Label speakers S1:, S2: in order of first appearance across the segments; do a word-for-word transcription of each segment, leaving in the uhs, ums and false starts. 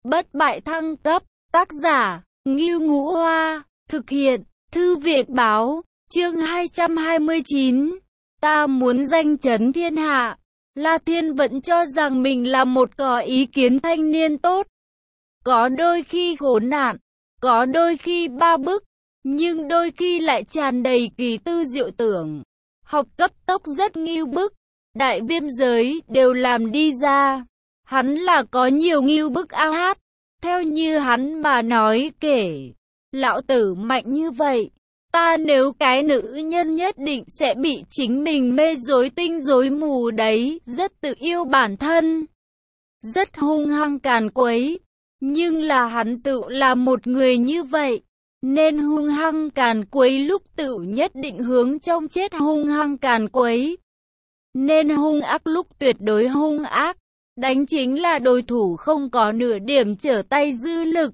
S1: Bất bại thăng cấp, tác giả, Ngưu Ngũ Hoa, thực hiện, Thư viện Báo, chương hai trăm hai mươi chín. Ta muốn danh chấn thiên hạ. La Thiên vẫn cho rằng mình là một có ý kiến thanh niên tốt. Có đôi khi khốn nạn, có đôi khi ba bức, nhưng đôi khi lại tràn đầy kỳ tư diệu tưởng. Học cấp tốc rất ngưu bức, đại viêm giới đều làm đi ra. Hắn là có nhiều ngưu bức ao hát. Theo như hắn mà nói kể, lão tử mạnh như vậy, ta nếu cái nữ nhân nhất định sẽ bị chính mình mê rối tinh rối mù đấy, rất tự yêu bản thân, rất hung hăng càn quấy. Nhưng là hắn tự là một người như vậy, nên hung hăng càn quấy lúc tự nhất định hướng trong chết hung hăng càn quấy. Nên hung ác lúc tuyệt đối hung ác, đánh chính là đối thủ không có nửa điểm trở tay dư lực.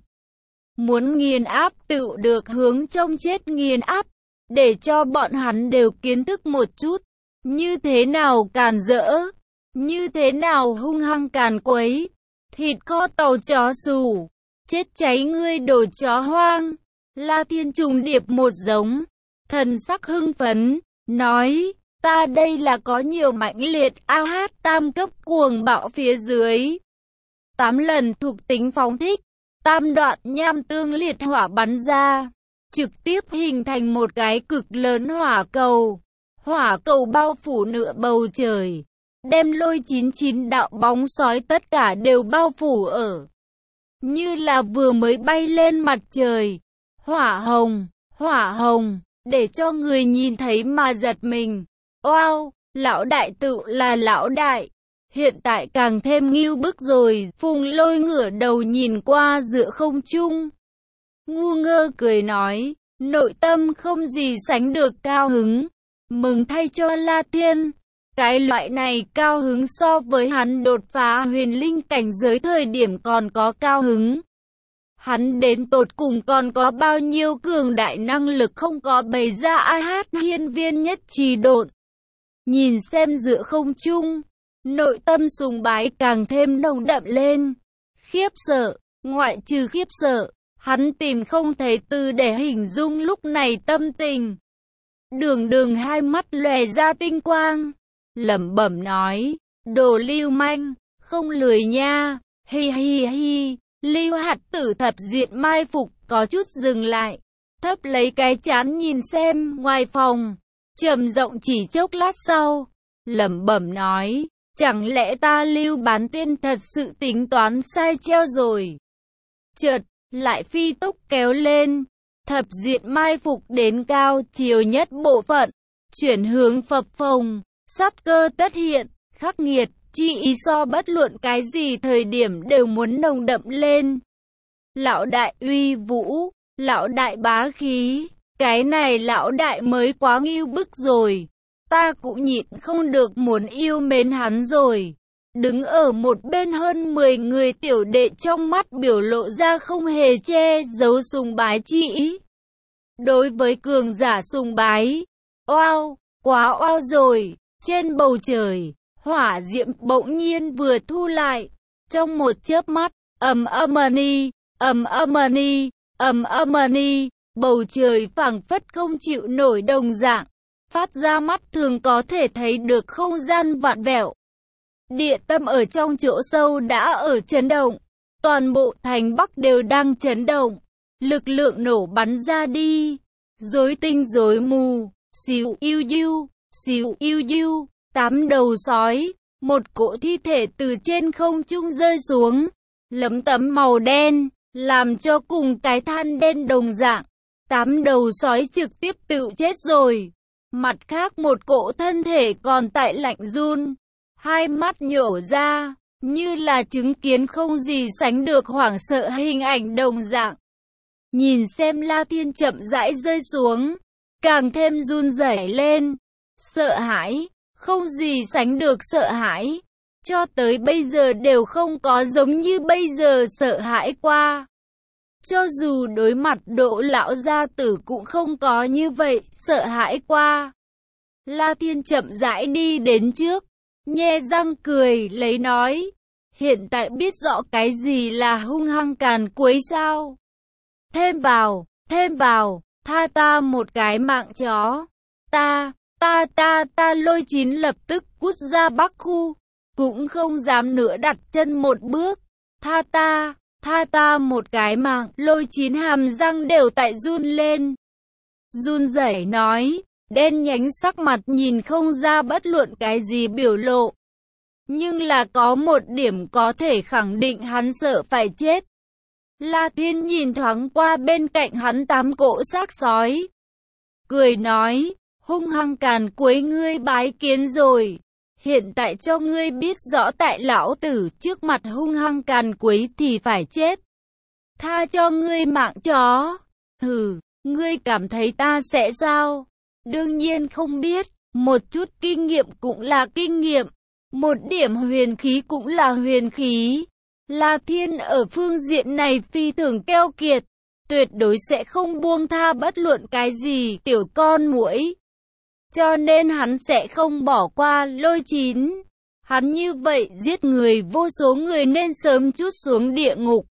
S1: Muốn nghiền áp tự được hướng trong chết nghiền áp, để cho bọn hắn đều kiến thức một chút, như thế nào càn rỡ, như thế nào hung hăng càn quấy. Thịt kho tàu chó xù, chết cháy ngươi đồ chó hoang. La Thiên trùng điệp một giống, thần sắc hưng phấn, nói, ta đây là có nhiều mãnh liệt ao hát tam cấp cuồng bạo phía dưới. Tám lần thuộc tính phóng thích, tam đoạn nham tương liệt hỏa bắn ra, trực tiếp hình thành một cái cực lớn hỏa cầu. Hỏa cầu bao phủ nửa bầu trời, đem lôi chín chín đạo bóng sói tất cả đều bao phủ ở. Như là vừa mới bay lên mặt trời. Hỏa hồng, hỏa hồng, để cho người nhìn thấy mà giật mình. Wow, lão đại tự là lão đại. Hiện tại càng thêm ngưu bức rồi. Phùng Lôi ngửa đầu nhìn qua giữa không trung, ngu ngơ cười nói, nội tâm không gì sánh được cao hứng. Mừng thay cho La Thiên. Cái loại này cao hứng so với hắn đột phá huyền linh cảnh giới thời điểm còn có cao hứng. Hắn đến tột cùng còn có bao nhiêu cường đại năng lực không có bày ra ai hát hiên viên nhất trì độn. Nhìn xem giữa không trung, nội tâm sùng bái càng thêm nồng đậm lên. Khiếp sợ, ngoại trừ khiếp sợ, hắn tìm không thấy từ để hình dung lúc này tâm tình. Đường đường hai mắt lòe ra tinh quang, lẩm bẩm nói, đồ lưu manh, không lười nha, hi hi hi. Lưu Hạt Tử thập diện mai phục có chút dừng lại, thấp lấy cái chán nhìn xem ngoài phòng, trầm rộng chỉ chốc lát sau, lẩm bẩm nói, chẳng lẽ ta Lưu bán tiên thật sự tính toán sai treo rồi. Chợt lại phi tốc kéo lên, thập diện mai phục đến cao chiều nhất bộ phận, chuyển hướng phập phồng, sát cơ tất hiện, khắc nghiệt. Chi ý so bất luận cái gì thời điểm đều muốn nồng đậm lên. Lão đại uy vũ, lão đại bá khí, cái này lão đại mới quá ngưu bức rồi. Ta cũng nhịn không được muốn yêu mến hắn rồi. Đứng ở một bên hơn mười người tiểu đệ trong mắt biểu lộ ra không hề che giấu sùng bái chi ý. Đối với cường giả sùng bái, oao, quá oao rồi, trên bầu trời. Hỏa diệm bỗng nhiên vừa thu lại, trong một chớp mắt, ầm âm-ni, ầm âm-ni, ầm âm-ni, bầu trời phảng phất không chịu nổi đồng dạng, phát ra mắt thường có thể thấy được không gian vạn vẹo. Địa tâm ở trong chỗ sâu đã ở chấn động, toàn bộ thành Bắc đều đang chấn động, lực lượng nổ bắn ra đi, rối tinh rối mù, xíu iu iu, xíu iu iu. Tám đầu sói, một cỗ thi thể từ trên không trung rơi xuống, lấm tấm màu đen, làm cho cùng cái than đen đồng dạng. Tám đầu sói trực tiếp tự chết rồi. Mặt khác một cỗ thân thể còn tại lạnh run, hai mắt nhổ ra, như là chứng kiến không gì sánh được hoảng sợ hình ảnh đồng dạng. Nhìn xem La Thiên chậm rãi rơi xuống, càng thêm run rẩy lên, sợ hãi. Không gì sánh được sợ hãi, cho tới bây giờ đều không có giống như bây giờ sợ hãi qua. Cho dù đối mặt Đỗ lão gia tử cũng không có như vậy sợ hãi qua. La Thiên chậm rãi đi đến trước, nhe răng cười lấy nói, hiện tại biết rõ cái gì là hung hăng càn quấy sao? Thêm vào, thêm vào, tha ta một cái mạng chó. Ta, ta ta ta Lôi Chín lập tức cút ra Bắc khu, cũng không dám nữa đặt chân một bước. Tha ta, tha ta một cái mạng, Lôi Chín hàm răng đều tại run lên. Run rẩy nói, đen nhánh sắc mặt nhìn không ra bất luận cái gì biểu lộ. Nhưng là có một điểm có thể khẳng định hắn sợ phải chết. La Thiên nhìn thoáng qua bên cạnh hắn tám cỗ xác sói. Cười nói, hung hăng càn quấy ngươi bái kiến rồi. Hiện tại cho ngươi biết rõ tại lão tử trước mặt hung hăng càn quấy thì phải chết. Tha cho ngươi mạng chó. Hừ, ngươi cảm thấy ta sẽ sao? Đương nhiên không biết, một chút kinh nghiệm cũng là kinh nghiệm. Một điểm huyền khí cũng là huyền khí. La Thiên ở phương diện này phi thường keo kiệt, tuyệt đối sẽ không buông tha bất luận cái gì tiểu con muỗi. Cho nên hắn sẽ không bỏ qua Lôi Chín. Hắn như vậy giết người vô số người nên sớm trút xuống địa ngục.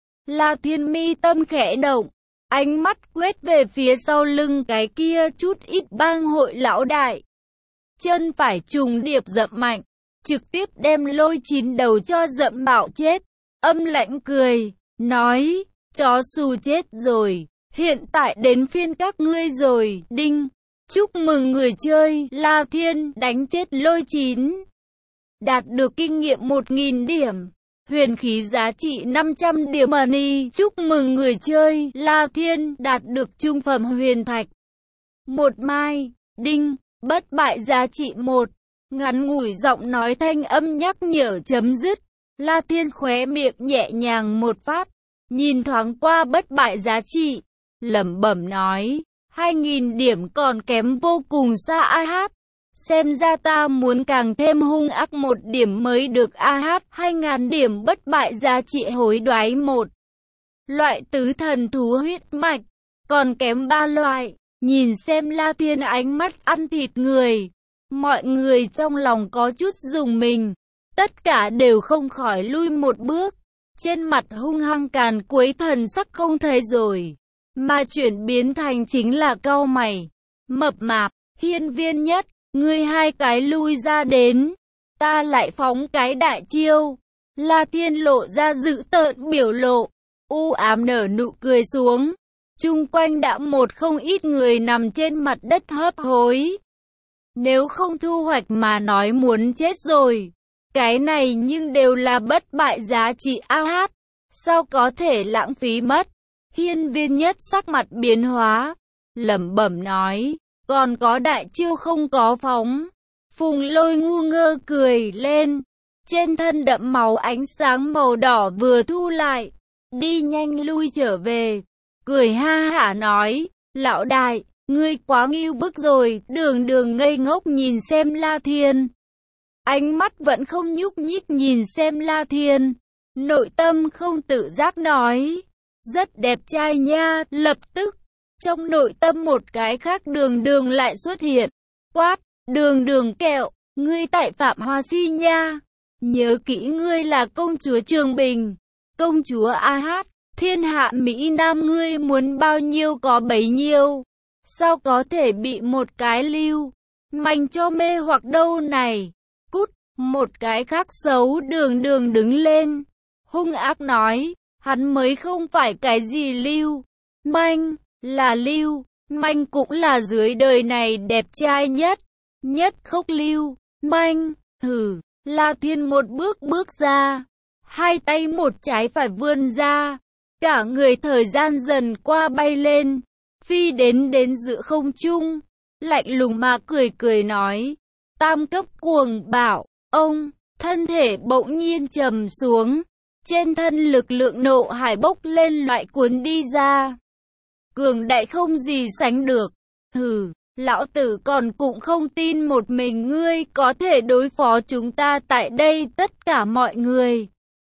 S1: La Thiên mi tâm khẽ động, ánh mắt quét về phía sau lưng cái kia chút ít bang hội lão đại. Chân phải trùng điệp dậm mạnh, trực tiếp đem Lôi Chín đầu cho dậm bạo chết. Âm lãnh cười, nói, chó xù chết rồi, hiện tại đến phiên các ngươi rồi, đinh. Chúc mừng người chơi, La Thiên đánh chết Lôi Chín. Đạt được kinh nghiệm một nghìn điểm, huyền khí giá trị năm trăm điểm money. Chúc mừng người chơi, La Thiên đạt được trung phẩm huyền thạch. Một mai, đinh, bất bại giá trị một. Ngắn ngủi giọng nói thanh âm nhắc nhở chấm dứt. La Thiên khóe miệng nhẹ nhàng một phát, nhìn thoáng qua bất bại giá trị, lẩm bẩm nói, hai nghìn điểm còn kém vô cùng xa a hát. Xem ra ta muốn càng thêm hung ác một điểm mới được a hát, hai nghìn điểm bất bại giá trị hối đoái một. Loại tứ thần thú huyết mạch, còn kém ba loại, nhìn xem La Thiên ánh mắt ăn thịt người. Mọi người trong lòng có chút rùng mình. Tất cả đều không khỏi lui một bước. Trên mặt hung hăng càn quấy thần sắc không thấy rồi. Mà chuyển biến thành chính là cau mày. Mập mạp, Hiên Viên Nhất, ngươi hai cái lui ra đến. Ta lại phóng cái đại chiêu. La Thiên lộ ra dữ tợn biểu lộ. U ám nở nụ cười xuống. Chung quanh đã một không ít người nằm trên mặt đất hấp hối. Nếu không thu hoạch mà nói muốn chết rồi. Cái này nhưng đều là bất bại giá trị a hát. Sao có thể lãng phí mất? Hiên Viên Nhất sắc mặt biến hóa, lẩm bẩm nói, còn có đại chiêu không có phóng. Phùng Lôi ngu ngơ cười lên, trên thân đậm máu ánh sáng màu đỏ vừa thu lại, đi nhanh lui trở về, cười ha hả nói, lão đại, ngươi quá ngưu bức rồi. Đường Đường ngây ngốc nhìn xem La Thiên. Ánh mắt vẫn không nhúc nhích nhìn xem La Thiên, nội tâm không tự giác nói, rất đẹp trai nha. Lập tức, trong nội tâm một cái khác Đường Đường lại xuất hiện, quát, Đường Đường kẹo, ngươi tại Phạm Hoa Si nha, nhớ kỹ ngươi là công chúa Trường Bình, công chúa a hát, thiên hạ Mỹ Nam ngươi muốn bao nhiêu có bấy nhiêu, sao có thể bị một cái lưu manh cho mê hoặc đâu này. Cút. Một cái khác xấu Đường Đường đứng lên, hung ác nói, hắn mới không phải cái gì lưu manh, là lưu manh cũng là dưới đời này đẹp trai nhất, nhất khốc lưu manh. Hừ. La Thiên một bước bước ra, hai tay một trái phải vươn ra, cả người thời gian dần qua bay lên, phi đến đến giữa không trung, lạnh lùng mà cười cười nói, tam cấp cuồng bảo. Ông, thân thể bỗng nhiên trầm xuống, trên thân lực lượng nộ hải bốc lên loại cuốn đi ra. Cường đại không gì sánh được. Hừ, lão tử còn cũng không tin một mình ngươi có thể đối phó chúng ta tại đây tất cả mọi người.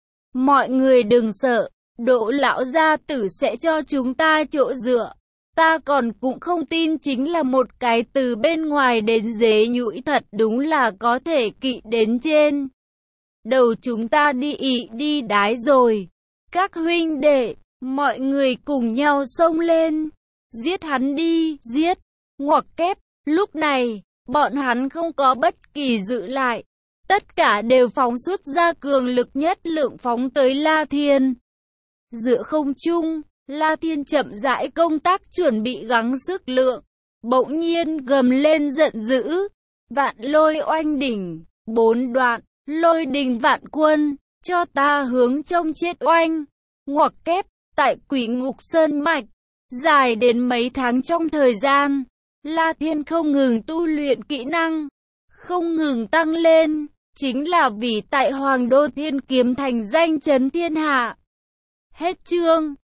S1: Mọi người đừng sợ, Đỗ lão gia tử sẽ cho chúng ta chỗ dựa. Ta còn cũng không tin chính là một cái từ bên ngoài đến dế nhũi thật đúng là có thể kỵ đến trên. đầu chúng ta đi ị đi đái rồi. Các huynh đệ, mọi người cùng nhau xông lên. Giết hắn đi, giết. Ngoặc kép, lúc này, bọn hắn không có bất kỳ giữ lại. Tất cả đều phóng xuất ra cường lực nhất lượng phóng tới La Thiên. Giữa không trung, La Thiên chậm rãi công tác chuẩn bị gắng sức lượng. Bỗng nhiên gầm lên giận dữ. Vạn lôi oanh đỉnh, bốn đoạn, lôi đình vạn quân, cho ta hướng trong chết oanh. Ngoặc kép, tại Quỷ Ngục Sơn Mạch, dài đến mấy tháng trong thời gian, La Thiên không ngừng tu luyện kỹ năng, không ngừng tăng lên, chính là vì tại Hoàng Đô Thiên Kiếm thành danh chấn thiên hạ. Hết chương.